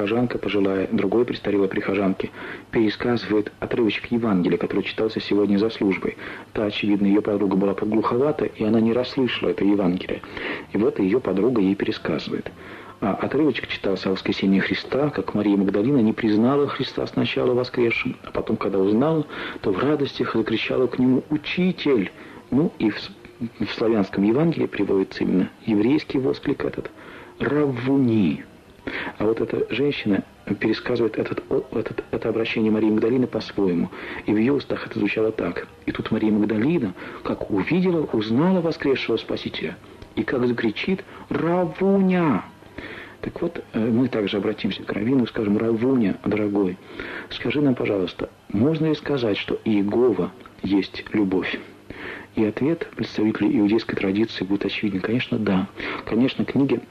прихожанка пожилая, другой престарелой прихожанке, пересказывает отрывочек Евангелия, который читался сегодня за службой. Та, очевидно, ее подруга была подглуховата, и она не расслышала это Евангелие. И вот ее подруга ей пересказывает. А отрывочек читался о воскресении Христа, как Мария Магдалина не признала Христа сначала воскресшим, а потом, когда узнала, то в радостях закричала к нему «Учитель!». Ну и в славянском Евангелии приводится именно еврейский восклик этот «Раввуни». А вот эта женщина пересказывает это обращение Марии Магдалины по-своему. И в ее устах это звучало так. И тут Мария Магдалина, как увидела, узнала воскресшего Спасителя. И как закричит «Раввуня!». Так вот, мы также обратимся к раввину и скажем: «Раввуня, дорогой, скажи нам, пожалуйста, можно ли сказать, что Иегова есть любовь?» И ответ представителей иудейской традиции будет очевиден. Конечно, да. Конечно,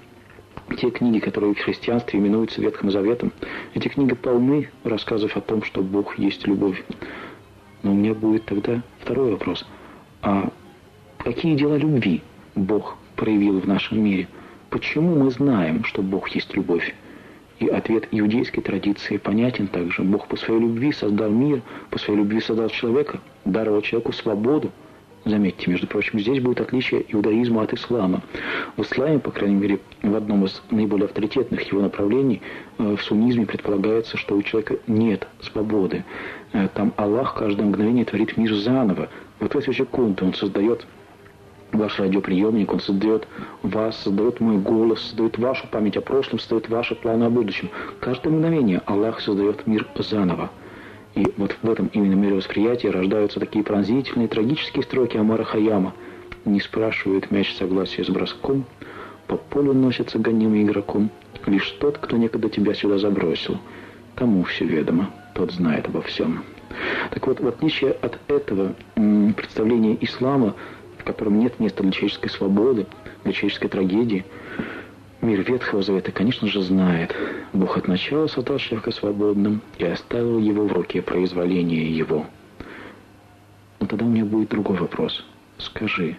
те книги, которые в христианстве именуются Ветхим Заветом, эти книги полны рассказов о том, что Бог есть любовь. Но у меня будет тогда второй вопрос. А какие дела любви Бог проявил в нашем мире? Почему мы знаем, что Бог есть любовь? И ответ иудейской традиции понятен также. Бог по своей любви создал мир, по своей любви создал человека, даровал человеку свободу. Заметьте, между прочим, здесь будет отличие иудаизма от ислама. В исламе, по крайней мере, в одном из наиболее авторитетных его направлений, в суннизме предполагается, что у человека нет свободы. Там Аллах каждое мгновение творит мир заново. Вот в секунду он создает ваш радиоприемник, он создает вас, создает мой голос, создает вашу память о прошлом, создает ваши планы о будущем. Каждое мгновение Аллах создает мир заново. И вот в этом именно мировосприятии рождаются такие пронзительные, трагические строки Омара Хайяма. Не спрашивает мяч согласия с броском, по полю носится гонимый игроком. Лишь тот, кто некогда тебя сюда забросил, тому все ведомо, тот знает обо всем. Так вот, в отличие от этого представления ислама, в котором нет места для человеческой свободы, для человеческой трагедии, мир Ветхого Завета, конечно же, знает. Бог от начала создал человека свободным и оставил его в руке произволения его. Но тогда у меня будет другой вопрос. Скажи,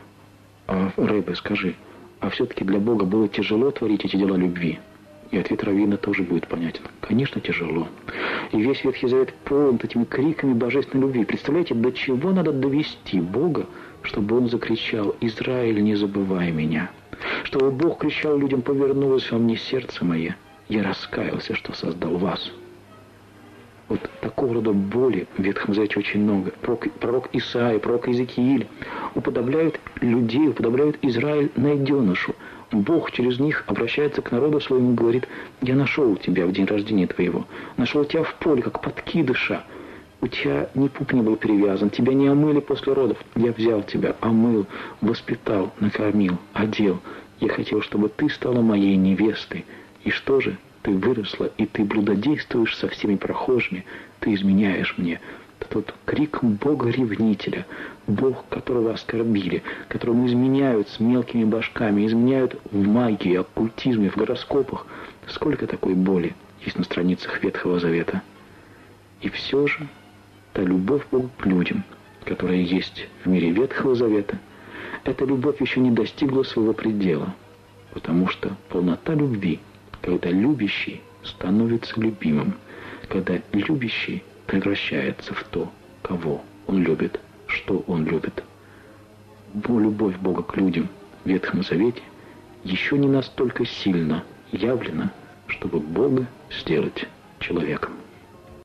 Рэбе, скажи, а все-таки для Бога было тяжело творить эти дела любви? И ответ раввина тоже будет понятен. Конечно, тяжело. И весь Ветхий Завет полон этими криками божественной любви. Представляете, до чего надо довести Бога, чтобы Он закричал: «Израиль, не забывай меня». Чтобы Бог кричал людям: «Повернулось во мне сердце мое, я раскаялся, что создал вас». Вот такого рода боли в Ветхом Завете очень много. Пророк Исаия, пророк Иезекииль уподобляют людей, уподобляют Израиль найденышу. Бог через них обращается к народу своему и говорит: «Я нашел тебя в день рождения твоего, нашел тебя в поле, как подкидыша. У тебя ни пуп не был перевязан, тебя не омыли после родов. Я взял тебя, омыл, воспитал, накормил, одел. Я хотел, чтобы ты стала моей невестой. И что же? Ты выросла, и ты блудодействуешь со всеми прохожими. Ты изменяешь мне». Это тот крик Бога-ревнителя, Бог, которого оскорбили, которому изменяют с мелкими башками, изменяют в магии, оккультизме, в гороскопах. Сколько такой боли есть на страницах Ветхого Завета. И все же та любовь Бога к людям, которая есть в мире Ветхого Завета, эта любовь еще не достигла своего предела, потому что полнота любви, когда любящий становится любимым, когда любящий превращается в то, кого он любит, что он любит. Любовь Бога к людям в Ветхом Завете еще не настолько сильно явлена, чтобы Бога сделать человеком.